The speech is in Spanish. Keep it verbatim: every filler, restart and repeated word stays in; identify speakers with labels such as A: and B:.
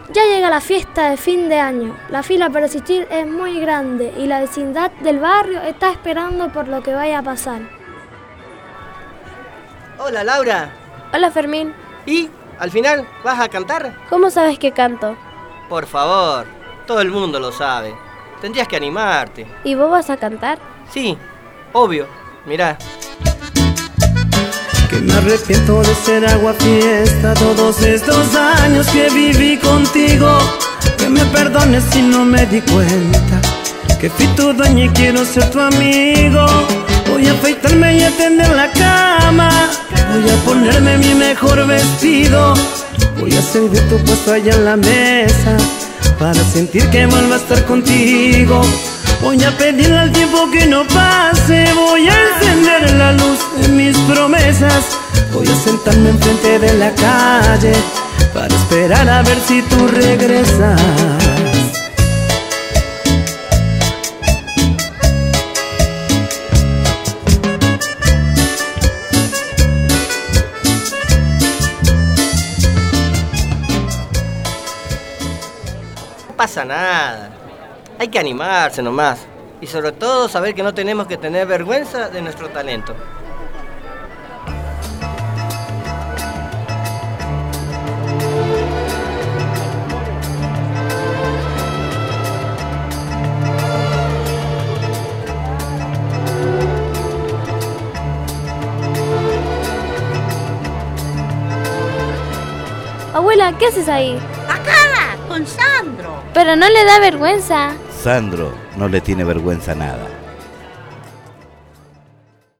A: Ya llega la fiesta de fin de año. La fila para asistir es muy grande y la vecindad del barrio está esperando por lo que vaya a pasar.
B: Hola, Laura.
C: Hola, Fermín.
B: ¿Y al final vas a cantar?
C: ¿Cómo sabes que canto?
B: Por favor, todo el mundo lo sabe. Tendrías que animarte.
C: ¿Y vos vas a cantar?
B: Sí, obvio. Mirá.
D: Que me arrepiento de ser aguafiesta todos estos años que viví contigo. Que me perdones si no me di cuenta que fui tu dueño y quiero ser tu amigo. Voy a afeitarme y a tender la cama. Voy a ponerme mi mejor vestido. Voy a servir tu puesto allá en la mesa para sentir que vuelvo a estar contigo. Voy a pedirle al tiempo que no pase. Voy a encender la luz de mis promesas. Voy a sentarme enfrente de la calle para esperar a ver si tú regresas.
B: No pasa nada. Hay que animarse nomás. Y sobre todo saber que no tenemos que tener vergüenza de nuestro talento.
C: Abuela, ¿qué haces ahí?
E: Acá, con Sandro.
C: Pero no le da vergüenza.
F: Sandro no le tiene vergüenza nada.